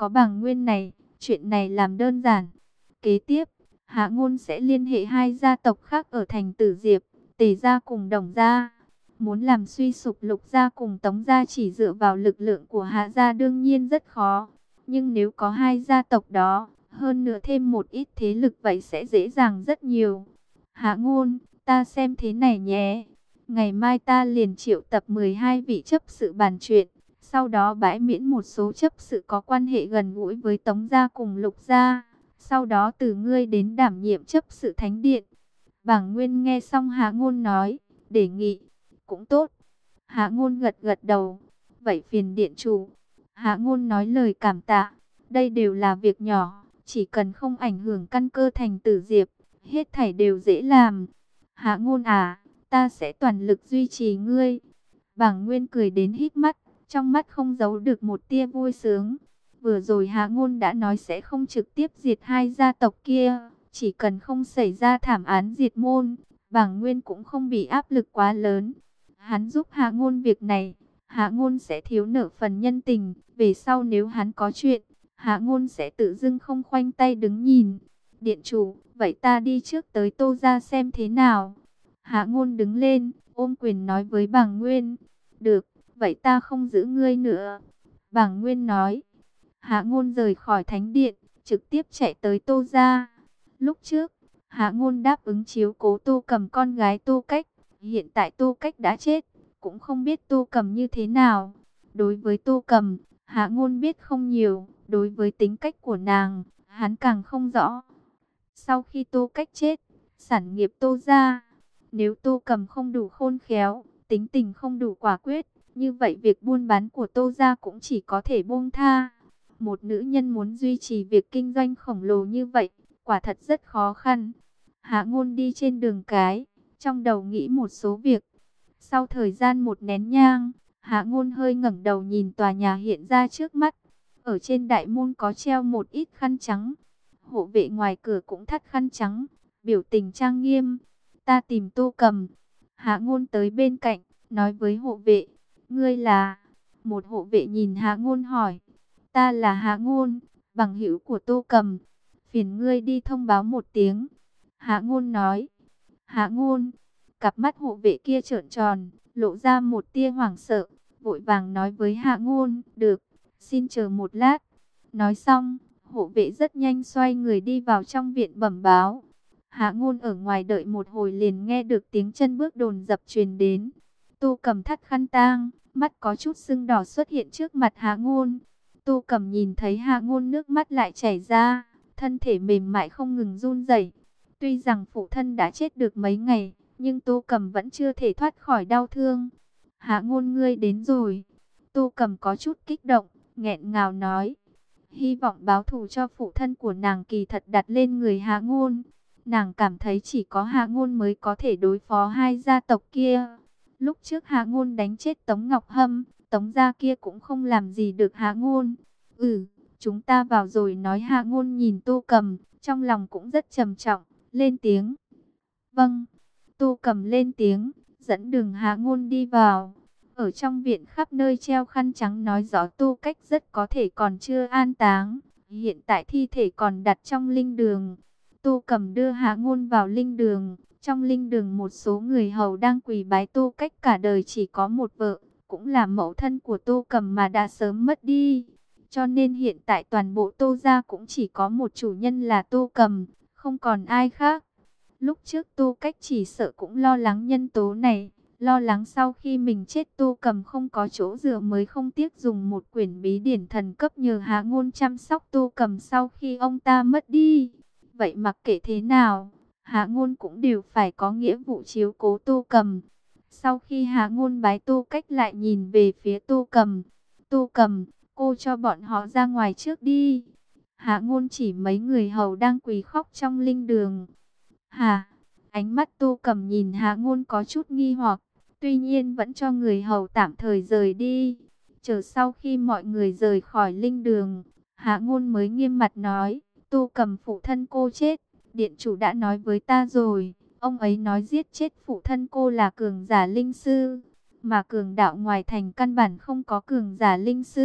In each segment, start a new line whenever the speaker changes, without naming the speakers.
có Bàng Nguyên này, chuyện này làm đơn giản. Kế tiếp, Hạ Ngôn sẽ liên hệ hai gia tộc khác ở thành Tử Diệp, Tề gia cùng Đồng gia. Muốn làm suy sụp Lục gia cùng Tống gia chỉ dựa vào lực lượng của Hạ gia đương nhiên rất khó. Nhưng nếu có hai gia tộc đó, hơn nữa thêm một ít thế lực vậy sẽ dễ dàng rất nhiều. Hạ Ngôn, ta xem thế này nhé. Ngày mai ta liền triệu tập 12 vị chấp sự bàn chuyện. Sau đó bãi miễn một số chấp sự có quan hệ gần gũi với Tống gia cùng Lục gia. Sau đó từ ngươi đến đảm nhiệm chấp sự thánh điện. Bàng Nguyên nghe xong Hạ Ngôn nói, đề nghị, cũng tốt. Hạ Ngôn gật gật đầu, vậy phiền điện chủ. Hạ Ngôn nói lời cảm tạ, đây đều là việc nhỏ, chỉ cần không ảnh hưởng căn cơ thành Tử Diệp, hết thảy đều dễ làm. Hạ Ngôn à, ta sẽ toàn lực duy trì ngươi. Bàng Nguyên cười đến híp mắt, trong mắt không giấu được một tia vui sướng. Vừa rồi Hạ Ngôn đã nói sẽ không trực tiếp diệt hai gia tộc kia, chỉ cần không xảy ra thảm án diệt môn, Bàng Nguyên cũng không bị áp lực quá lớn. Hắn giúp Hạ Ngôn việc này, Hạ Ngôn sẽ thiếu nợ phần nhân tình, về sau nếu hắn có chuyện, Hạ Ngôn sẽ tự dưng không khoanh tay đứng nhìn. Điện chủ, vậy ta đi trước tới Tô gia xem thế nào. Hạ Ngôn đứng lên, ôm quyền nói với Bàng Nguyên. Được, vậy ta không giữ ngươi nữa. Bàng Nguyên nói. Hạ Ngôn rời khỏi thánh điện, trực tiếp chạy tới Tô gia. Lúc trước, Hạ Ngôn đáp ứng chiếu cố Tô Cầm con gái Tô Cách. Hiện tại Tô Cách đã chết, cũng không biết Tô Cầm như thế nào. Đối với Tô Cầm, Hạ Ngôn biết không nhiều. Đối với tính cách của nàng, hắn càng không rõ. Sau khi Tô Cách chết, sản nghiệp Tô gia, nếu Tô Cầm không đủ khôn khéo, tính tình không đủ quả quyết, như vậy việc buôn bán của Tô gia cũng chỉ có thể buông tha. Một nữ nhân muốn duy trì việc kinh doanh khổng lồ như vậy, quả thật rất khó khăn. Hạ Ngôn đi trên đường cái, trong đầu nghĩ một số việc. Sau thời gian một nén nhang, Hạ Ngôn hơi ngẩng đầu nhìn tòa nhà hiện ra trước mắt. Ở trên đại môn có treo một ít khăn trắng. Hộ vệ ngoài cửa cũng thắt khăn trắng, biểu tình trang nghiêm. Ta tìm Tô Cầm. Hạ Ngôn tới bên cạnh, nói với hộ vệ. Ngươi là? Một hộ vệ nhìn Hạ Ngôn hỏi. Ta là Hạ Ngôn, bằng hữu của Tô Cầm. Phiền ngươi đi thông báo một tiếng. Hạ Ngôn nói. Hạ Ngôn, cặp mắt hộ vệ kia trợn tròn, lộ ra một tia hoảng sợ, vội vàng nói với Hạ Ngôn. Được, xin chờ một lát. Nói xong, hộ vệ rất nhanh xoay người đi vào trong viện bẩm báo. Hạ Ngôn ở ngoài đợi một hồi liền nghe được tiếng chân bước dồn dập truyền đến. Tô Cầm thắt khăn tang, mắt có chút sưng đỏ xuất hiện trước mặt Hạ Ngôn. Tô Cầm nhìn thấy Hạ Ngôn nước mắt lại chảy ra, thân thể mềm mại không ngừng run rẩy. Tuy rằng phụ thân đã chết được mấy ngày, nhưng Tô Cầm vẫn chưa thể thoát khỏi đau thương. Hạ Ngôn ngươi đến rồi. Tô Cầm có chút kích động, nghẹn ngào nói. Hy vọng báo thù cho phụ thân của nàng kỳ thật đặt lên người Hạ Ngôn. Nàng cảm thấy chỉ có Hạ Ngôn mới có thể đối phó hai gia tộc kia. Lúc trước Hạ Ngôn đánh chết Tống Ngọc Hâm, Tống gia kia cũng không làm gì được Hạ Ngôn. Chúng ta vào rồi, nói. Hạ Ngôn nhìn Tô Cầm, trong lòng cũng rất trầm trọng, lên tiếng. Vâng. Tô Cầm lên tiếng, dẫn đường Hạ Ngôn đi vào. Ở trong viện khắp nơi treo khăn trắng nói rõ Tô Cách rất có thể còn chưa an táng. Hiện tại thi thể còn đặt trong linh đường. Tô Cầm đưa Hạ Ngôn vào linh đường. Trong linh đường một số người hầu đang quỳ bái Tô Cách cả đời chỉ có một vợ, cũng là mẫu thân của Tô Cầm mà đã sớm mất đi. Cho nên hiện tại toàn bộ Tô gia cũng chỉ có một chủ nhân là Tô Cầm, không còn ai khác. Lúc trước Tô Cách chỉ sợ cũng lo lắng nhân tố này, lo lắng sau khi mình chết Tô Cầm không có chỗ dựa mới không tiếc dùng một quyển bí điển thần cấp nhờ Hạ Ngôn chăm sóc Tô Cầm sau khi ông ta mất đi. Vậy mặc kệ thế nào, Hạ Ngôn cũng đều phải có nghĩa vụ chiếu cố Tô Cầm. Sau khi Hạ Ngôn bái Tô Cách lại nhìn về phía Tô Cầm. Tô Cầm, cô cho bọn họ ra ngoài trước đi. Hạ Ngôn chỉ mấy người hầu đang quỳ khóc trong linh đường. Hả? Ánh mắt Tô Cầm nhìn Hạ Ngôn có chút nghi hoặc, tuy nhiên vẫn cho người hầu tạm thời rời đi. Chờ sau khi mọi người rời khỏi linh đường, Hạ Ngôn mới nghiêm mặt nói, Tô Cầm phụ thân cô chết, điện chủ đã nói với ta rồi, ông ấy nói giết chết phụ thân cô là cường giả linh sư, mà cường đạo ngoài thành căn bản không có cường giả linh sư,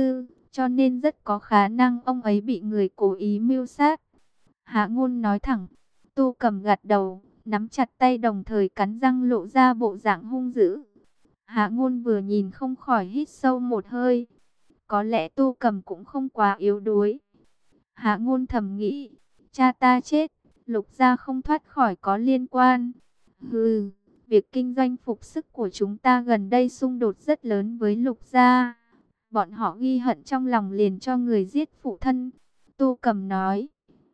cho nên rất có khả năng ông ấy bị người cố ý mưu sát. Hạ Ngôn nói thẳng. Tô Cầm gật đầu, nắm chặt tay đồng thời cắn răng lộ ra bộ dạng hung dữ. Hạ Ngôn vừa nhìn không khỏi hít sâu một hơi. Có lẽ Tô Cầm cũng không quá yếu đuối. Hạ Ngôn thầm nghĩ, cha ta chết, Lục gia không thoát khỏi có liên quan. Hừ, việc kinh doanh phục sức của chúng ta gần đây xung đột rất lớn với Lục gia. Bọn họ ghi hận trong lòng liền cho người giết phụ thân. Tô Cầm nói.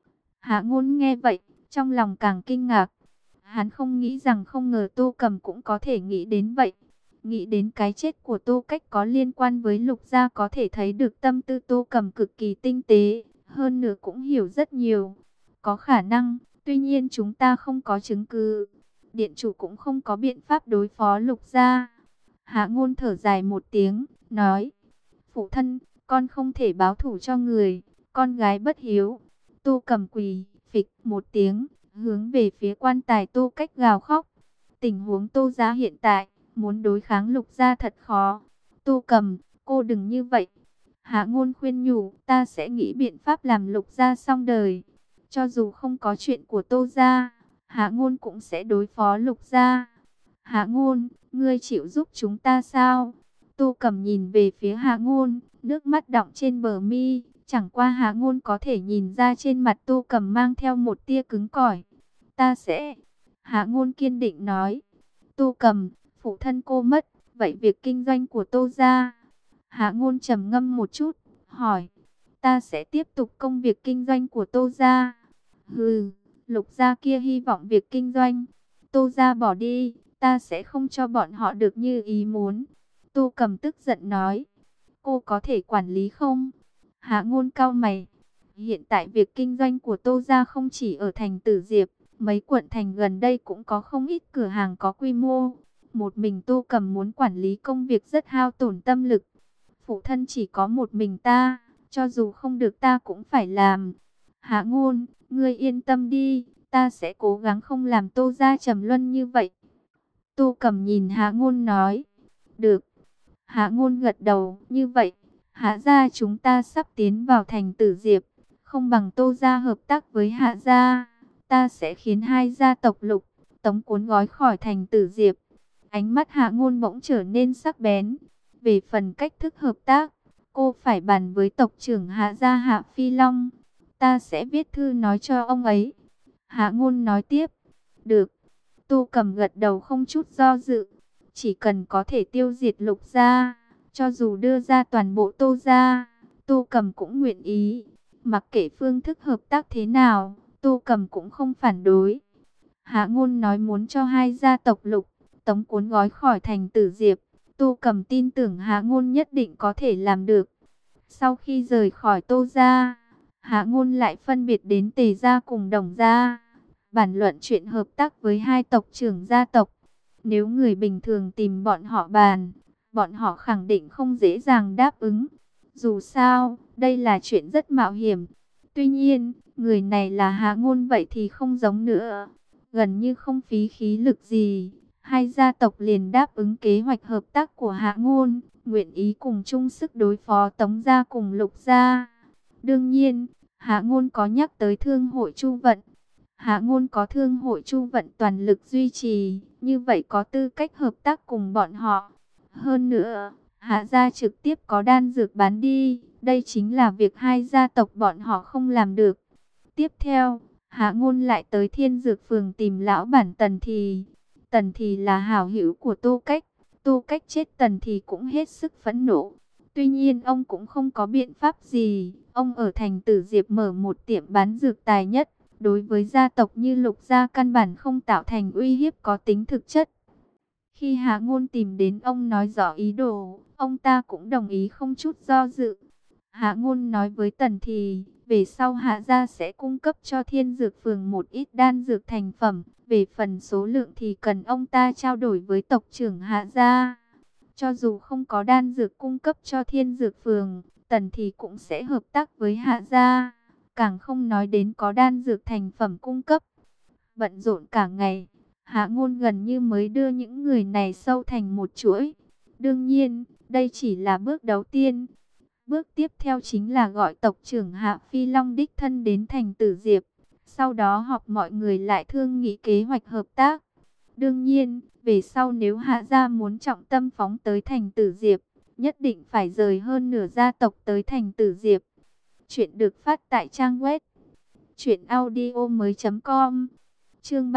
Hạ Ngôn nghe vậy, trong lòng càng kinh ngạc. Hắn không nghĩ rằng không ngờ Tô Cầm cũng có thể nghĩ đến vậy. Nghĩ đến cái chết của Tô Cách có liên quan với Lục gia, có thể thấy được tâm tư Tô Cầm cực kỳ tinh tế, hơn nữa cũng hiểu rất nhiều. Có khả năng, tuy nhiên chúng ta không có chứng cứ. Điện chủ cũng không có biện pháp đối phó Lục gia. Hạ Ngôn thở dài một tiếng, nói: phụ thân, con không thể báo thù cho người, con gái bất hiếu. Tô Cầm quỳ phịch một tiếng, hướng về phía quan tài Tô Cách gào khóc. Tình huống Tô gia hiện tại, muốn đối kháng Lục gia thật khó. Tô Cầm, cô đừng như vậy. Hạ Ngôn khuyên nhủ, ta sẽ nghĩ biện pháp làm Lục gia xong đời. Cho dù không có chuyện của Tô gia, Hạ Ngôn cũng sẽ đối phó Lục gia. Hạ Ngôn, ngươi chịu giúp chúng ta sao? Tô Cầm nhìn về phía Hạ Ngôn, nước mắt đọng trên bờ mi. Chẳng qua Hạ Ngôn có thể nhìn ra trên mặt Tô Cầm mang theo một tia cứng cỏi. Ta sẽ. Hạ Ngôn kiên định nói. Tô Cầm, phụ thân cô mất, vậy việc kinh doanh của Tô gia? Hạ Ngôn trầm ngâm một chút, hỏi. Ta sẽ tiếp tục công việc kinh doanh của Tô gia. Hừ, Lục gia kia hy vọng việc kinh doanh Tô gia bỏ đi, ta sẽ không cho bọn họ được như ý muốn. Tô Cầm tức giận nói. Cô có thể quản lý không? Hạ Ngôn cau mày. Hiện tại việc kinh doanh của Tô gia không chỉ ở thành Tử Diệp, mấy quận thành gần đây cũng có không ít cửa hàng có quy mô. Một mình Tô Cầm muốn quản lý công việc rất hao tổn tâm lực. Phụ thân chỉ có một mình ta, cho dù không được ta cũng phải làm. Hạ Ngôn, ngươi yên tâm đi, ta sẽ cố gắng không làm Tô gia trầm luân như vậy. Tô Cầm nhìn Hạ Ngôn nói. Được. Hạ Ngôn gật đầu, như vậy, Hạ gia chúng ta sắp tiến vào thành Tử Diệp, không bằng Tô gia hợp tác với Hạ gia, ta sẽ khiến hai gia tộc Lục, Tống cuốn gói khỏi thành Tử Diệp. Ánh mắt Hạ Ngôn bỗng trở nên sắc bén. Về phần cách thức hợp tác, cô phải bàn với tộc trưởng Hạ gia Hạ Phi Long, ta sẽ viết thư nói cho ông ấy. Hạ Ngôn nói tiếp. Được. Tô Cầm gật đầu không chút do dự. Chỉ cần có thể tiêu diệt Lục gia, cho dù đưa ra toàn bộ Tô gia, Tô Cầm cũng nguyện ý. Mặc kệ phương thức hợp tác thế nào, Tô Cầm cũng không phản đối. Hạ Ngôn nói muốn cho hai gia tộc Lục, Tống cuốn gói khỏi thành Tử Diệp. Tô Cầm tin tưởng Hạ Ngôn nhất định có thể làm được. Sau khi rời khỏi Tô gia, Hạ Ngôn lại phân biệt đến Tề gia cùng Đồng gia, bàn luận chuyện hợp tác với hai tộc trưởng gia tộc. Nếu người bình thường tìm bọn họ bàn, bọn họ khẳng định không dễ dàng đáp ứng. Dù sao, đây là chuyện rất mạo hiểm. Tuy nhiên, người này là Hạ Ngôn vậy thì không giống nữa. Gần như không phí khí lực gì, hai gia tộc liền đáp ứng kế hoạch hợp tác của Hạ Ngôn, nguyện ý cùng chung sức đối phó Tống gia cùng Lục gia. Đương nhiên, Hạ Ngôn có nhắc tới thương hội Chu Vận. Hạ Ngôn có thương hội Chu Vận toàn lực duy trì, như vậy có tư cách hợp tác cùng bọn họ. Hơn nữa, Hạ gia trực tiếp có đan dược bán đi, đây chính là việc hai gia tộc bọn họ không làm được. Tiếp theo, Hạ Ngôn lại tới Thiên Dược Phường tìm lão bản Tần Thì. Tần Thì là hảo hữu của Tô Cách. Tô Cách chết Tần Thì cũng hết sức phẫn nộ. Tuy nhiên ông cũng không có biện pháp gì. Ông ở thành Tử Diệp mở một tiệm bán dược tài nhất. Đối với gia tộc như Lục gia căn bản không tạo thành uy hiếp có tính thực chất. Khi Hạ Ngôn tìm đến ông nói rõ ý đồ, ông ta cũng đồng ý không chút do dự. Hạ Ngôn nói với Tần Thì, về sau Hạ gia sẽ cung cấp cho Thiên Dược Phường một ít đan dược thành phẩm. Về phần số lượng thì cần ông ta trao đổi với tộc trưởng Hạ gia. Cho dù không có đan dược cung cấp cho Thiên Dược Phường, Tần Thì cũng sẽ hợp tác với Hạ gia. Càng không nói đến có đan dược thành phẩm cung cấp. Bận rộn cả ngày, Hạ Ngôn gần như mới đưa những người này sâu thành một chuỗi. Đương nhiên, đây chỉ là bước đầu tiên. Bước tiếp theo chính là gọi tộc trưởng Hạ Phi Long đích thân đến thành Tử Diệp. Sau đó họp mọi người lại thương nghị kế hoạch hợp tác. Đương nhiên, về sau nếu Hạ gia muốn trọng tâm phóng tới thành Tử Diệp, nhất định phải rời hơn nửa gia tộc tới thành Tử Diệp. Chuyện được phát tại trang web truyệnaudiomoi.com. Chương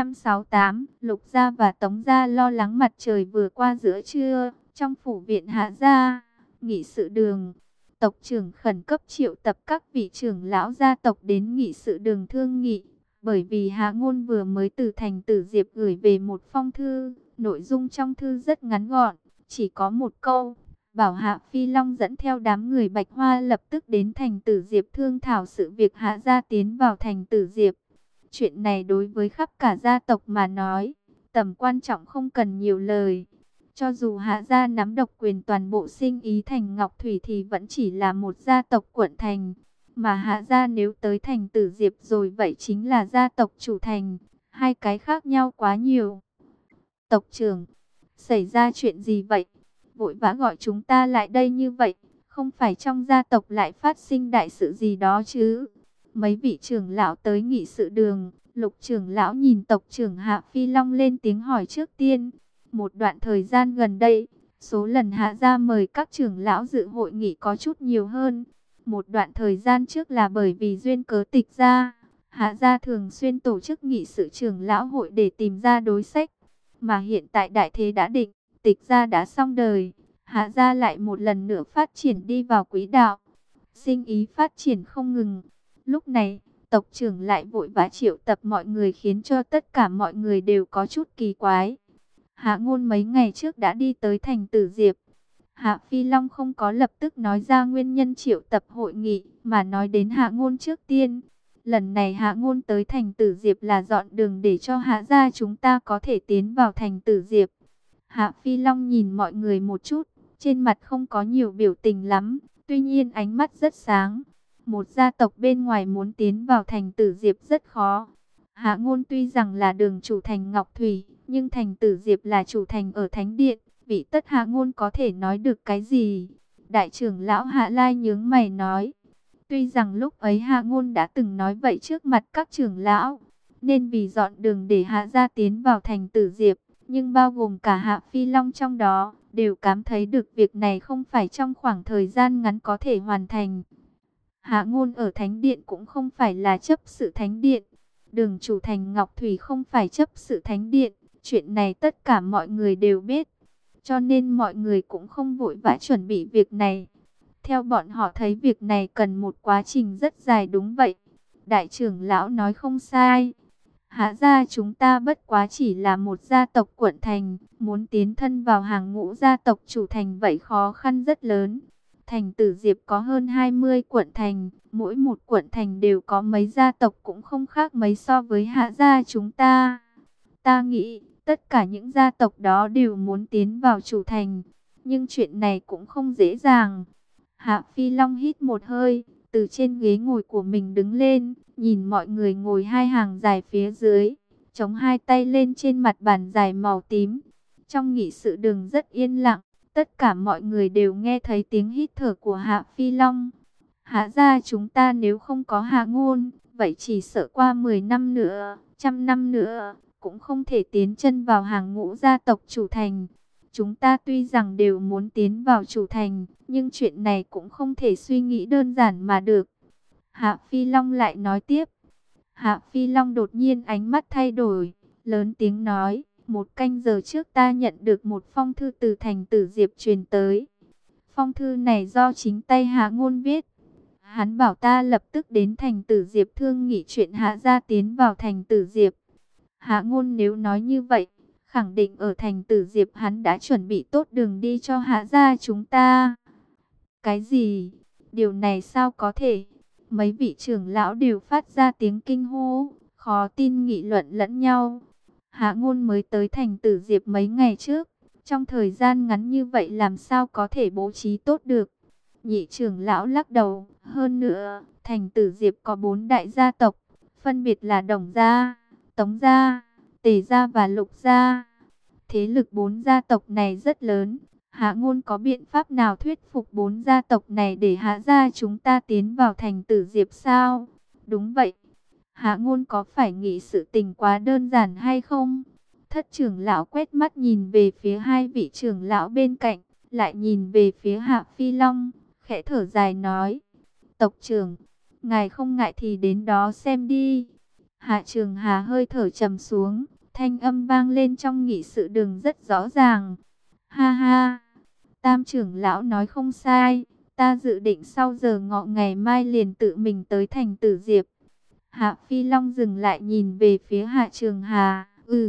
368, Lục gia và Tống gia lo lắng. Mặt trời vừa qua giữa trưa, trong phủ viện Hạ gia, nghị sự đường, tộc trưởng khẩn cấp triệu tập các vị trưởng lão gia tộc đến nghị sự đường thương nghị, bởi vì Hạ Ngôn vừa mới từ thành Tử Diệp gửi về một phong thư, nội dung trong thư rất ngắn gọn, chỉ có một câu: bảo Hạ Phi Long dẫn theo đám người Bạch Hoa lập tức đến thành Tử Diệp thương thảo sự việc Hạ gia tiến vào thành Tử Diệp. Chuyện này đối với khắp cả gia tộc mà nói, tầm quan trọng không cần nhiều lời. Cho dù Hạ gia nắm độc quyền toàn bộ Sinh Ý thành Ngọc Thủy thì vẫn chỉ là một gia tộc quận thành. Mà Hạ gia nếu tới thành Tử Diệp rồi vậy chính là gia tộc chủ thành. Hai cái khác nhau quá nhiều. Tộc trưởng, xảy ra chuyện gì vậy? Vội vã gọi chúng ta lại đây như vậy, không phải trong gia tộc lại phát sinh đại sự gì đó chứ? Mấy vị trưởng lão tới nghị sự đường, Lục trưởng lão nhìn tộc trưởng Hạ Phi Long lên tiếng hỏi trước tiên. Một đoạn thời gian gần đây, số lần Hạ gia mời các trưởng lão dự hội nghị có chút nhiều hơn. Một đoạn thời gian trước là bởi vì duyên cớ Tịch gia, Hạ gia thường xuyên tổ chức nghị sự trưởng lão hội để tìm ra đối sách. Mà hiện tại đại thế đã định, Tịch gia đã xong đời, Hạ gia lại một lần nữa phát triển đi vào quỹ đạo. Sinh Ý phát triển không ngừng. Lúc này, tộc trưởng lại vội vã triệu tập mọi người khiến cho tất cả mọi người đều có chút kỳ quái. Hạ Ngôn mấy ngày trước đã đi tới thành Tử Diệp. Hạ Phi Long không có lập tức nói ra nguyên nhân triệu tập hội nghị, mà nói đến Hạ Ngôn trước tiên. Lần này Hạ Ngôn tới thành Tử Diệp là dọn đường để cho Hạ gia chúng ta có thể tiến vào thành Tử Diệp. Hạ Phi Long nhìn mọi người một chút, trên mặt không có nhiều biểu tình lắm, tuy nhiên ánh mắt rất sáng. Một gia tộc bên ngoài muốn tiến vào thành Tử Diệp rất khó. Hạ Ngôn tuy rằng là đường chủ thành Ngọc Thủy, nhưng thành Tử Diệp là chủ thành ở Thánh Điện, vị tất Hạ Ngôn có thể nói được cái gì? Đại trưởng lão Hạ Lai nhướng mày nói. Tuy rằng lúc ấy Hạ Ngôn đã từng nói vậy trước mặt các trưởng lão, nên vì dọn đường để Hạ gia tiến vào thành Tử Diệp, nhưng bao gồm cả Hạ Phi Long trong đó, đều cảm thấy được việc này không phải trong khoảng thời gian ngắn có thể hoàn thành. Hạ Ngôn ở Thánh Điện cũng không phải là chấp sự Thánh Điện. Đường chủ thành Ngọc Thủy không phải chấp sự Thánh Điện. Chuyện này tất cả mọi người đều biết. Cho nên mọi người cũng không vội vã chuẩn bị việc này. Theo bọn họ thấy việc này cần một quá trình rất dài, đúng vậy. Đại trưởng lão nói không sai. Hạ gia chúng ta bất quá chỉ là một gia tộc quận thành. Muốn tiến thân vào hàng ngũ gia tộc chủ thành vậy khó khăn rất lớn. Thành Tử Diệp có hơn 20 quận thành, mỗi một quận thành đều có mấy gia tộc cũng không khác mấy so với Hạ gia chúng ta. Ta nghĩ, tất cả những gia tộc đó đều muốn tiến vào chủ thành, nhưng chuyện này cũng không dễ dàng. Hạ Phi Long hít một hơi, từ trên ghế ngồi của mình đứng lên, nhìn mọi người ngồi hai hàng dài phía dưới, chống hai tay lên trên mặt bàn dài màu tím. Trong nghị sự đường rất yên lặng. Tất cả mọi người đều nghe thấy tiếng hít thở của Hạ Phi Long. Hạ gia chúng ta nếu không có Hạ Ngôn, vậy chỉ sợ qua 10 năm nữa, 100 năm nữa, cũng không thể tiến chân vào hàng ngũ gia tộc chủ thành. Chúng ta tuy rằng đều muốn tiến vào chủ thành, nhưng chuyện này cũng không thể suy nghĩ đơn giản mà được. Hạ Phi Long lại nói tiếp. Hạ Phi Long đột nhiên ánh mắt thay đổi, lớn tiếng nói. 1 canh giờ trước ta nhận được một phong thư từ thành Tử Diệp truyền tới. Phong thư này do chính tay Hạ Ngôn viết. Hắn bảo ta lập tức đến thành Tử Diệp thương nghị chuyện Hạ gia tiến vào thành Tử Diệp. Hạ Ngôn nếu nói như vậy, khẳng định ở thành Tử Diệp hắn đã chuẩn bị tốt đường đi cho Hạ gia chúng ta. Cái gì? Điều này sao có thể? Mấy vị trưởng lão đều phát ra tiếng kinh hô, khó tin nghị luận lẫn nhau. Hạ Ngôn mới tới thành Tử Diệp mấy ngày trước, trong thời gian ngắn như vậy làm sao có thể bố trí tốt được. Nhị trưởng lão lắc đầu, hơn nữa, thành Tử Diệp có 4 đại gia tộc, phân biệt là Đồng gia, Tống gia, Tề gia và Lục gia. Thế lực 4 gia tộc này rất lớn, Hạ Ngôn có biện pháp nào thuyết phục 4 gia tộc này để Hạ gia chúng ta tiến vào thành Tử Diệp sao? Đúng vậy. Hạ Ngôn có phải nghĩ sự tình quá đơn giản hay không? Thất trưởng lão quét mắt nhìn về phía hai vị trưởng lão bên cạnh, lại nhìn về phía Hạ Phi Long, khẽ thở dài nói: "Tộc trưởng, ngài không ngại thì đến đó xem đi." Hạ Trường Hà hơi thở trầm xuống, thanh âm vang lên trong nghị sự đường rất rõ ràng: "Ha ha, Tam trưởng lão nói không sai, ta dự định sau giờ ngọ ngày mai liền tự mình tới thành Tử Diệp." Hạ Phi Long dừng lại nhìn về phía Hạ Trường Hà.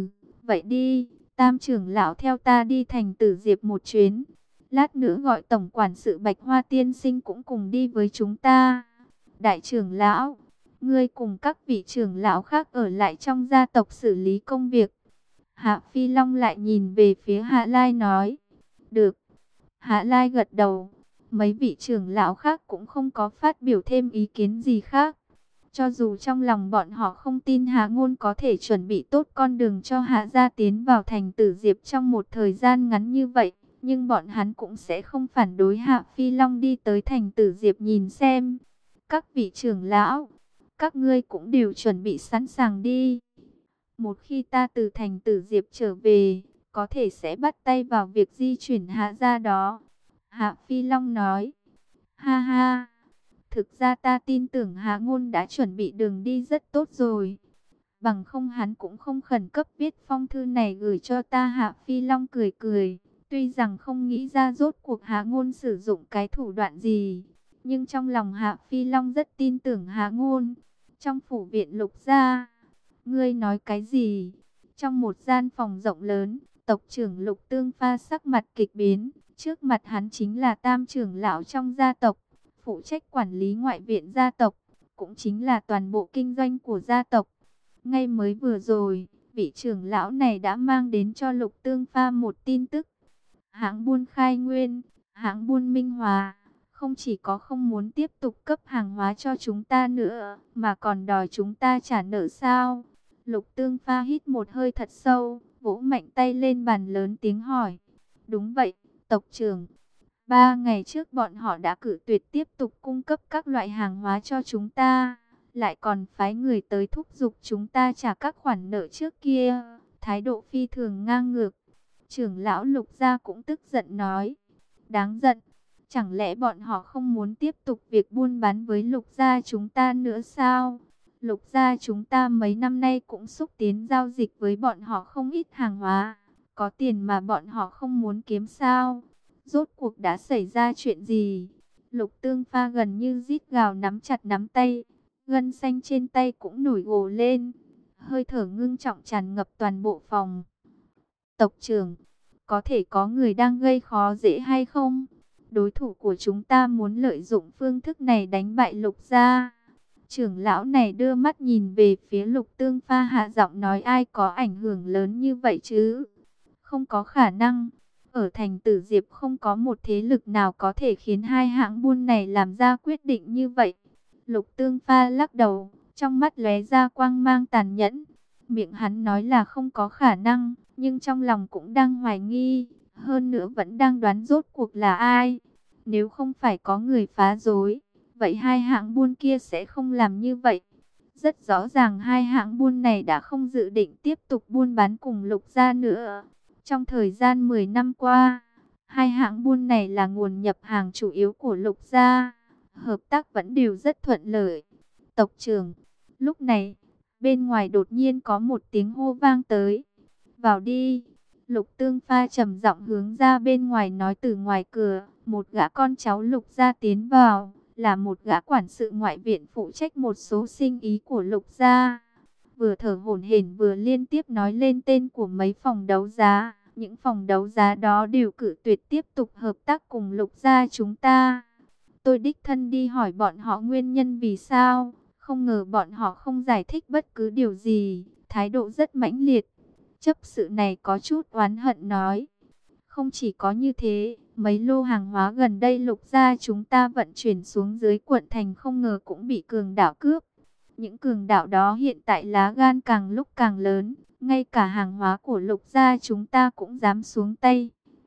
Vậy đi, Tam trưởng lão theo ta đi thành Tử Diệp một chuyến. Lát nữa gọi tổng quản sự Bạch Hoa tiên sinh cũng cùng đi với chúng ta. Đại trưởng lão, ngươi cùng các vị trưởng lão khác ở lại trong gia tộc xử lý công việc." Hạ Phi Long lại nhìn về phía Hạ Lai nói: "Được." Hạ Lai gật đầu. Mấy vị trưởng lão khác cũng không có phát biểu thêm ý kiến gì khác. Cho dù trong lòng bọn họ không tin Hạ Ngôn có thể chuẩn bị tốt con đường cho Hạ gia tiến vào thành Tử Diệp trong một thời gian ngắn như vậy, nhưng bọn hắn cũng sẽ không phản đối Hạ Phi Long đi tới thành Tử Diệp nhìn xem. "Các vị trưởng lão, các ngươi cũng đều chuẩn bị sẵn sàng đi. Một khi ta từ thành Tử Diệp trở về, có thể sẽ bắt tay vào việc di chuyển Hạ gia đó." Hạ Phi Long nói: "Ha ha, thực ra ta tin tưởng Hạ Ngôn đã chuẩn bị đường đi rất tốt rồi. Bằng không hắn cũng không khẩn cấp viết phong thư này gửi cho ta." Hạ Phi Long cười cười. Tuy rằng không nghĩ ra rốt cuộc Hạ Ngôn sử dụng cái thủ đoạn gì, nhưng trong lòng Hạ Phi Long rất tin tưởng Hạ Ngôn. Trong phủ viện Lục gia. "Ngươi nói cái gì?" Trong một gian phòng rộng lớn, tộc trưởng Lục Tương Pha sắc mặt kịch biến. Trước mặt hắn chính là tam trưởng lão trong gia tộc, phụ trách quản lý ngoại viện gia tộc, cũng chính là toàn bộ kinh doanh của gia tộc. Ngay mới vừa rồi, vị trưởng lão này đã mang đến cho Lục Tương Pha một tin tức. Hãng buôn Khai Nguyên, hãng buôn Minh Hòa, không chỉ có không muốn tiếp tục cấp hàng hóa cho chúng ta nữa, mà còn đòi chúng ta trả nợ sao? Lục Tương Pha hít một hơi thật sâu, vỗ mạnh tay lên bàn lớn tiếng hỏi: "Đúng vậy, tộc trưởng. 3 ngày trước bọn họ đã cự tuyệt tiếp tục cung cấp các loại hàng hóa cho chúng ta, lại còn phái người tới thúc giục chúng ta trả các khoản nợ trước kia, thái độ phi thường ngang ngược." Trưởng lão Lục gia cũng tức giận nói: "Đáng giận, chẳng lẽ bọn họ không muốn tiếp tục việc buôn bán với Lục gia chúng ta nữa sao? Lục gia chúng ta mấy năm nay cũng xúc tiến giao dịch với bọn họ không ít hàng hóa, có tiền mà bọn họ không muốn kiếm sao? Rốt cuộc đã xảy ra chuyện gì?" Lục Tương Pha gần như rít gào, nắm chặt nắm tay, gân xanh trên tay cũng nổi gồ lên, hơi thở ngưng trọng tràn ngập toàn bộ phòng. "Tộc trưởng, có thể có người đang gây khó dễ hay không? Đối thủ của chúng ta muốn lợi dụng phương thức này đánh bại Lục gia." Trưởng lão này đưa mắt nhìn về phía Lục Tương Pha, hạ giọng nói: "Ai có ảnh hưởng lớn như vậy chứ? Không có khả năng. Ở thành Tử Diệp không có một thế lực nào có thể khiến hai hãng buôn này làm ra quyết định như vậy." Lục Tương Pha lắc đầu, trong mắt lóe ra quang mang tàn nhẫn. Miệng hắn nói là không có khả năng, nhưng trong lòng cũng đang hoài nghi, hơn nữa vẫn đang đoán rốt cuộc là ai. Nếu không phải có người phá rối, vậy hai hãng buôn kia sẽ không làm như vậy. Rất rõ ràng hai hãng buôn này đã không dự định tiếp tục buôn bán cùng Lục gia nữa. Trong thời gian 10 năm qua, hai hãng buôn này là nguồn nhập hàng chủ yếu của Lục gia, hợp tác vẫn đều rất thuận lợi. "Tộc trưởng." Lúc này, bên ngoài đột nhiên có một tiếng hô vang tới: "Vào đi." Lục Tương Pha trầm giọng hướng ra bên ngoài nói. Từ ngoài cửa, một gã con cháu Lục gia tiến vào, là một gã quản sự ngoại viện phụ trách một số sinh ý của Lục gia. Vừa thở hổn hển vừa liên tiếp nói lên tên của mấy phòng đấu giá. Những phòng đấu giá đó đều cự tuyệt tiếp tục hợp tác cùng Lục gia chúng ta. Tôi đích thân đi hỏi bọn họ nguyên nhân vì sao, không ngờ bọn họ không giải thích bất cứ điều gì, thái độ rất mãnh liệt. Chấp sự này có chút oán hận nói: "Không chỉ có như thế, mấy lô hàng hóa gần đây Lục gia chúng ta vận chuyển xuống dưới quận thành không ngờ cũng bị cường đạo cướp. Những cường đạo đó hiện tại lá gan càng lúc càng lớn, ngay cả hàng hóa của Lục gia chúng ta cũng dám xuống tay."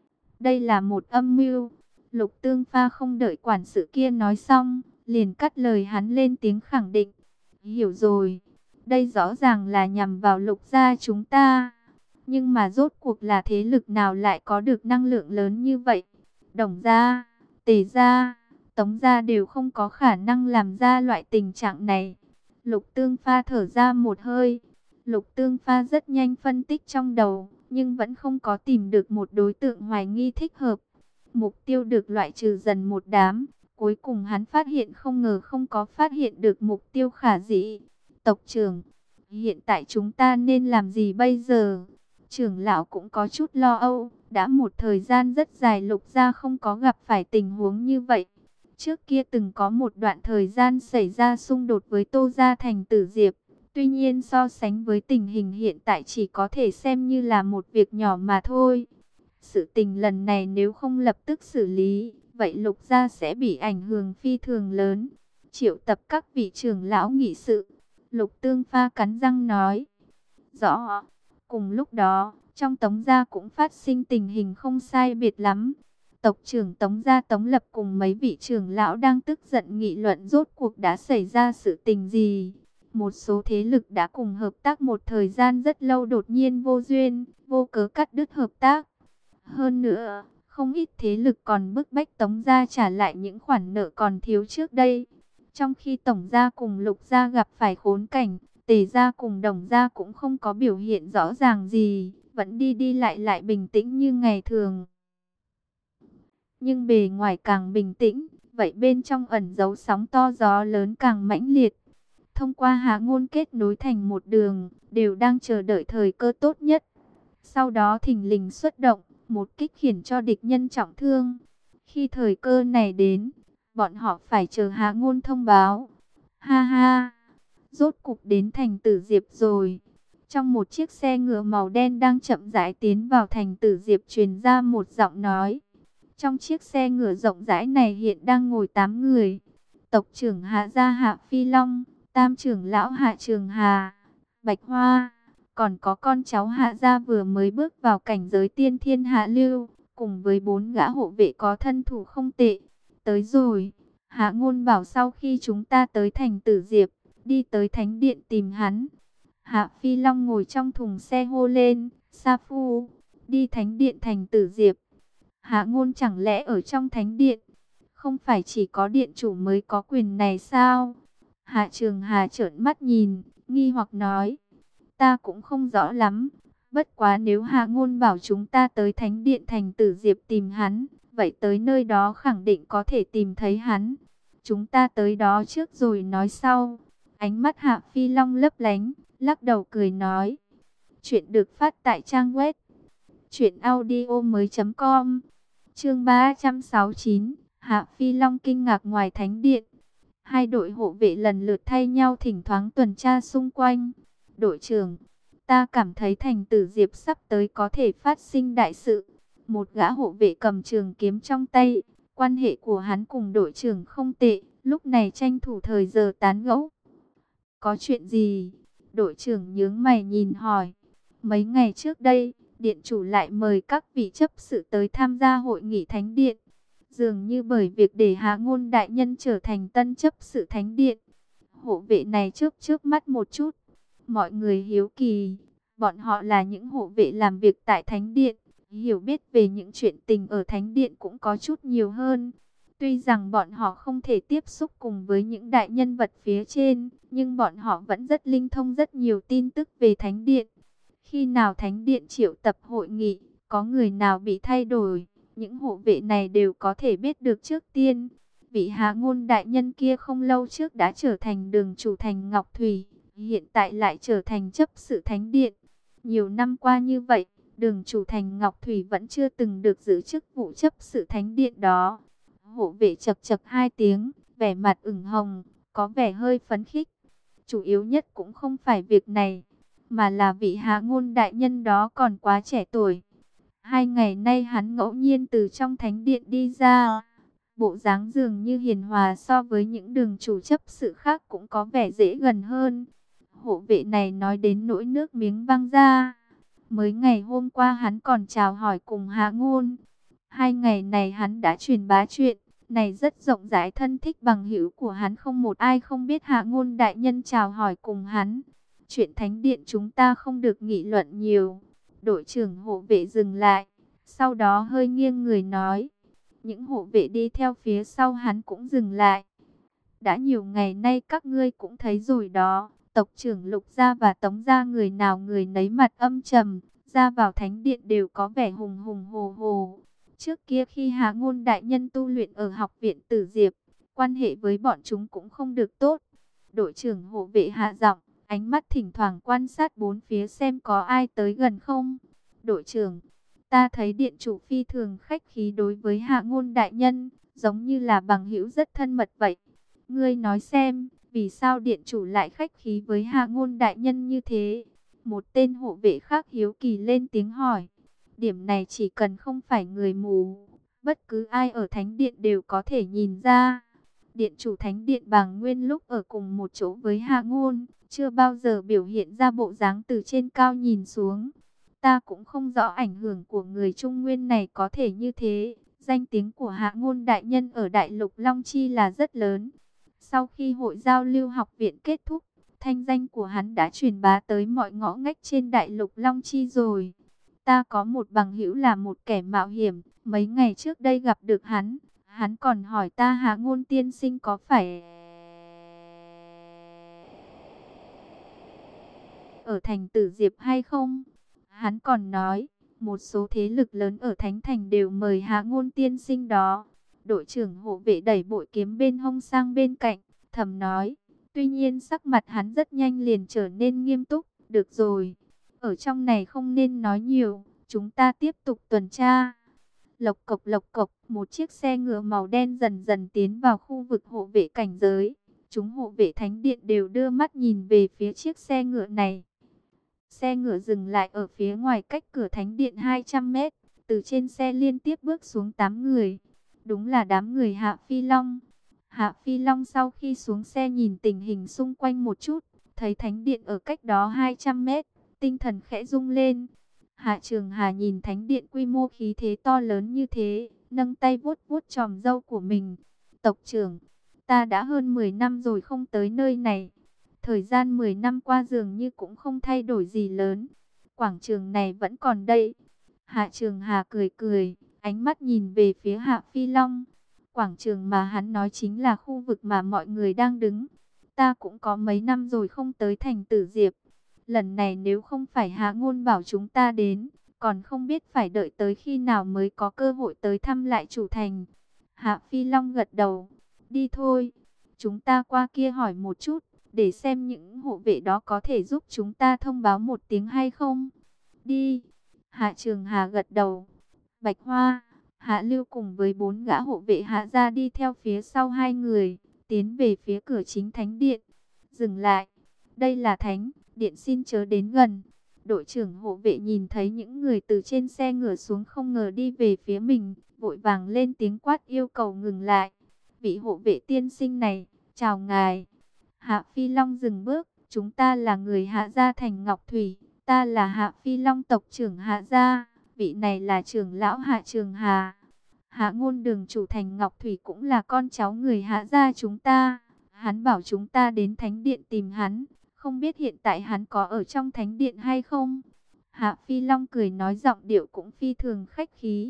đây là một âm mưu. Lục Tương Pha không đợi quản sự kia nói xong, liền cắt lời hắn lên tiếng khẳng định. Hiểu rồi, đây rõ ràng là nhằm vào Lục gia chúng ta. Nhưng mà rốt cuộc là thế lực nào lại có được năng lượng lớn như vậy? Đồng gia, Tề gia, Tống gia đều không có khả năng làm ra loại tình trạng này. Lục Tương Pha thở ra một hơi. Lục Tương Pha rất nhanh phân tích trong đầu, nhưng vẫn không có tìm được một đối tượng hoài nghi thích hợp. Mục tiêu được loại trừ dần một đám. Cuối cùng hắn phát hiện không ngờ không có phát hiện được mục tiêu khả dĩ. Tộc trưởng, hiện tại chúng ta nên làm gì bây giờ? Trưởng lão cũng có chút lo âu. Đã một thời gian rất dài Lục gia không có gặp phải tình huống như vậy. Trước kia từng có một đoạn thời gian xảy ra xung đột với Tô gia thành Tử Diệp. Tuy nhiên so sánh với tình hình hiện tại chỉ có thể xem như là một việc nhỏ mà thôi. Sự tình lần này nếu không lập tức xử lý, vậy Lục gia sẽ bị ảnh hưởng phi thường lớn. Triệu tập các vị trưởng lão nghị sự. Lục Tương Pha cắn răng nói. Rõ. Cùng lúc đó, trong Tống gia cũng phát sinh tình hình không sai biệt lắm. Tộc trưởng Tống gia Tống Lập cùng mấy vị trưởng lão đang tức giận nghị luận rốt cuộc đã xảy ra sự tình gì. Một số thế lực đã cùng hợp tác một thời gian rất lâu đột nhiên vô duyên, vô cớ cắt đứt hợp tác. Hơn nữa, không ít thế lực còn bức bách Tống gia trả lại những khoản nợ còn thiếu trước đây. Trong khi Tổng gia cùng Lục gia gặp phải khốn cảnh, Tề gia cùng Đồng gia cũng không có biểu hiện rõ ràng gì, vẫn đi đi lại lại bình tĩnh như ngày thường. Nhưng bề ngoài càng bình tĩnh, vậy bên trong ẩn giấu sóng to gió lớn càng mãnh liệt. Thông qua Hạ Ngôn kết nối thành một đường, đều đang chờ đợi thời cơ tốt nhất. Sau đó thình lình xuất động, một kích khiến cho địch nhân trọng thương. Khi thời cơ này đến, bọn họ phải chờ Hạ Ngôn thông báo. Ha ha, rốt cục đến thành Tử Diệp rồi. Trong một chiếc xe ngựa màu đen đang chậm rãi tiến vào thành Tử Diệp truyền ra một giọng nói. Trong chiếc xe ngựa rộng rãi này hiện đang ngồi 8 người. Tộc trưởng Hạ gia Hạ Phi Long, Tam trưởng lão Hạ Trường Hà, Bạch Hoa, còn có con cháu Hạ gia vừa mới bước vào cảnh giới tiên thiên hạ lưu, cùng với 4 gã hộ vệ có thân thủ không tệ. Tới rồi, Hạ Ngôn bảo sau khi chúng ta tới thành Tử Diệp, đi tới thánh điện tìm hắn. Hạ Phi Long ngồi trong thùng xe hô lên, Sa Phu, đi thánh điện thành Tử Diệp. Hạ Ngôn chẳng lẽ ở trong thánh điện, không phải chỉ có điện chủ mới có quyền này sao? Hạ Trường Hà trợn mắt nhìn, nghi hoặc nói, ta cũng không rõ lắm. Bất quá nếu Hạ Ngôn bảo chúng ta tới thánh điện thành Tử Diệp tìm hắn, vậy tới nơi đó khẳng định có thể tìm thấy hắn. Chúng ta tới đó trước rồi nói sau. Ánh mắt Hạ Phi Long lấp lánh, lắc đầu cười nói. Chuyện được phát tại trang web truyệnaudiomoi.com. Chương 369, Hạ Phi Long kinh ngạc ngoài thánh điện. Hai đội hộ vệ lần lượt thay nhau thỉnh thoảng tuần tra xung quanh. Đội trưởng, ta cảm thấy thành Tử Diệp sắp tới có thể phát sinh đại sự. Một gã hộ vệ cầm trường kiếm trong tay, quan hệ của hắn cùng đội trưởng không tệ, lúc này tranh thủ thời giờ tán gẫu. Có chuyện gì? Đội trưởng nhướng mày nhìn hỏi. Mấy ngày trước đây, điện chủ lại mời các vị chấp sự tới tham gia hội nghị thánh điện. Dường như bởi việc để Hạ Ngôn đại nhân trở thành tân chấp sự thánh điện. Hộ vệ này chớp mắt một chút. Mọi người hiếu kỳ, bọn họ là những hộ vệ làm việc tại thánh điện, hiểu biết về những chuyện tình ở thánh điện cũng có chút nhiều hơn. Tuy rằng bọn họ không thể tiếp xúc cùng với những đại nhân vật phía trên, nhưng bọn họ vẫn rất linh thông rất nhiều tin tức về thánh điện. Khi nào thánh điện triệu tập hội nghị, có người nào bị thay đổi, những hộ vệ này đều có thể biết được trước tiên. Vị Hạ Ngôn đại nhân kia không lâu trước đã trở thành đường chủ thành Ngọc Thủy, hiện tại lại trở thành chấp sự thánh điện. Nhiều năm qua như vậy, đường chủ thành Ngọc Thủy vẫn chưa từng được giữ chức vụ chấp sự thánh điện đó. Hộ vệ chậc chậc hai tiếng, vẻ mặt ửng hồng, có vẻ hơi phấn khích. Chủ yếu nhất cũng không phải việc này, mà là vị Hạ Ngôn đại nhân đó còn quá trẻ tuổi. 2 ngày nay hắn ngẫu nhiên từ trong thánh điện đi ra. Bộ dáng dường như hiền hòa so với những đường chủ chấp sự khác cũng có vẻ dễ gần hơn. Hộ vệ này nói đến nỗi nước miếng văng ra. Mới ngày hôm qua hắn còn chào hỏi cùng Hạ Ngôn. 2 ngày này hắn đã truyền bá chuyện này rất rộng rãi, thân thích bằng hữu của hắn không một ai không biết Hạ Ngôn đại nhân chào hỏi cùng hắn. Chuyện thánh điện chúng ta không được nghị luận nhiều. Đội trưởng hộ vệ dừng lại, sau đó hơi nghiêng người nói. Những hộ vệ đi theo phía sau hắn cũng dừng lại. Đã nhiều ngày nay các ngươi cũng thấy rồi đó, tộc trưởng Lục gia và Tống gia người nào người nấy mặt âm trầm, ra vào thánh điện đều có vẻ hùng hùng hồ hồ. Trước kia khi Hạ Ngôn đại nhân tu luyện ở học viện Tử Diệp, quan hệ với bọn chúng cũng không được tốt. Đội trưởng hộ vệ hạ giọng, ánh mắt thỉnh thoảng quan sát bốn phía xem có ai tới gần không. Đội trưởng, ta thấy điện chủ phi thường khách khí đối với Hạ Ngôn đại nhân, giống như là bằng hữu rất thân mật vậy. Ngươi nói xem, vì sao điện chủ lại khách khí với Hạ Ngôn đại nhân như thế? Một tên hộ vệ khác hiếu kỳ lên tiếng hỏi. Điểm này chỉ cần không phải người mù, bất cứ ai ở thánh điện đều có thể nhìn ra. Điện chủ thánh điện Bàng Nguyên lúc ở cùng một chỗ với Hạ Ngôn, chưa bao giờ biểu hiện ra bộ dáng từ trên cao nhìn xuống. Ta cũng không rõ ảnh hưởng của người Trung Nguyên này có thể như thế. Danh tiếng của Hạ Ngôn đại nhân ở Đại Lục Long Chi là rất lớn. Sau khi hội giao lưu học viện kết thúc, thanh danh của hắn đã truyền bá tới mọi ngõ ngách trên Đại Lục Long Chi rồi. Ta có một bằng hữu là một kẻ mạo hiểm, mấy ngày trước đây gặp được hắn. Hắn còn hỏi ta Hạ Ngôn tiên sinh có phải ở thành Tử Diệp hay không? Hắn còn nói, một số thế lực lớn ở Thánh Thành đều mời Hạ Ngôn tiên sinh đó. Đội trưởng hộ vệ đẩy bội kiếm bên hông sang bên cạnh, thầm nói. Tuy nhiên sắc mặt hắn rất nhanh liền trở nên nghiêm túc. Được rồi, ở trong này không nên nói nhiều, chúng ta tiếp tục tuần tra. Lộc cộc, một chiếc xe ngựa màu đen dần dần tiến vào khu vực hộ vệ cảnh giới. Chúng hộ vệ thánh điện đều đưa mắt nhìn về phía chiếc xe ngựa này. Xe ngựa dừng lại ở phía ngoài cách cửa thánh điện 200 mét. Từ trên xe liên tiếp bước xuống 8 người. Đúng là đám người Hạ Phi Long. Hạ Phi Long sau khi xuống xe nhìn tình hình xung quanh một chút, thấy thánh điện ở cách đó 200 mét, tinh thần khẽ rung lên. Hạ Trường Hà nhìn thánh điện quy mô khí thế to lớn như thế, nâng tay vuốt vuốt chòm râu của mình. Tộc trưởng, ta đã hơn 10 năm rồi không tới nơi này. Thời gian 10 năm qua dường như cũng không thay đổi gì lớn. Quảng trường này vẫn còn đây. Hạ Trường Hà cười cười, ánh mắt nhìn về phía Hạ Phi Long. Quảng trường mà hắn nói chính là khu vực mà mọi người đang đứng. Ta cũng có mấy năm rồi không tới thành Tử Diệp. Lần này nếu không phải Hạ Ngôn bảo chúng ta đến, còn không biết phải đợi tới khi nào mới có cơ hội tới thăm lại chủ thành. Hạ Phi Long gật đầu. Đi thôi, chúng ta qua kia hỏi một chút, để xem những hộ vệ đó có thể giúp chúng ta thông báo một tiếng hay không. Đi. Hạ Trường Hà gật đầu. Bạch Hoa, Hạ Lưu cùng với 4 gã hộ vệ Hạ gia đi theo phía sau hai người, tiến về phía cửa chính thánh điện. Dừng lại. Đây là thánh điện, xin chớ đến gần. Đội trưởng hộ vệ nhìn thấy những người từ trên xe ngựa xuống không ngờ đi về phía mình, vội vàng lên tiếng quát yêu cầu ngừng lại. Vị hộ vệ tiên sinh này, chào ngài. Hạ Phi Long dừng bước, chúng ta là người Hạ gia thành Ngọc Thủy, ta là Hạ Phi Long tộc trưởng Hạ gia, vị này là trưởng lão Hạ Trường Hà. Hạ Ngôn đường chủ thành Ngọc Thủy cũng là con cháu người Hạ gia chúng ta. Hắn bảo chúng ta đến thánh điện tìm hắn, không biết hiện tại hắn có ở trong thánh điện hay không. Hạ Phi Long cười nói, giọng điệu cũng phi thường khách khí.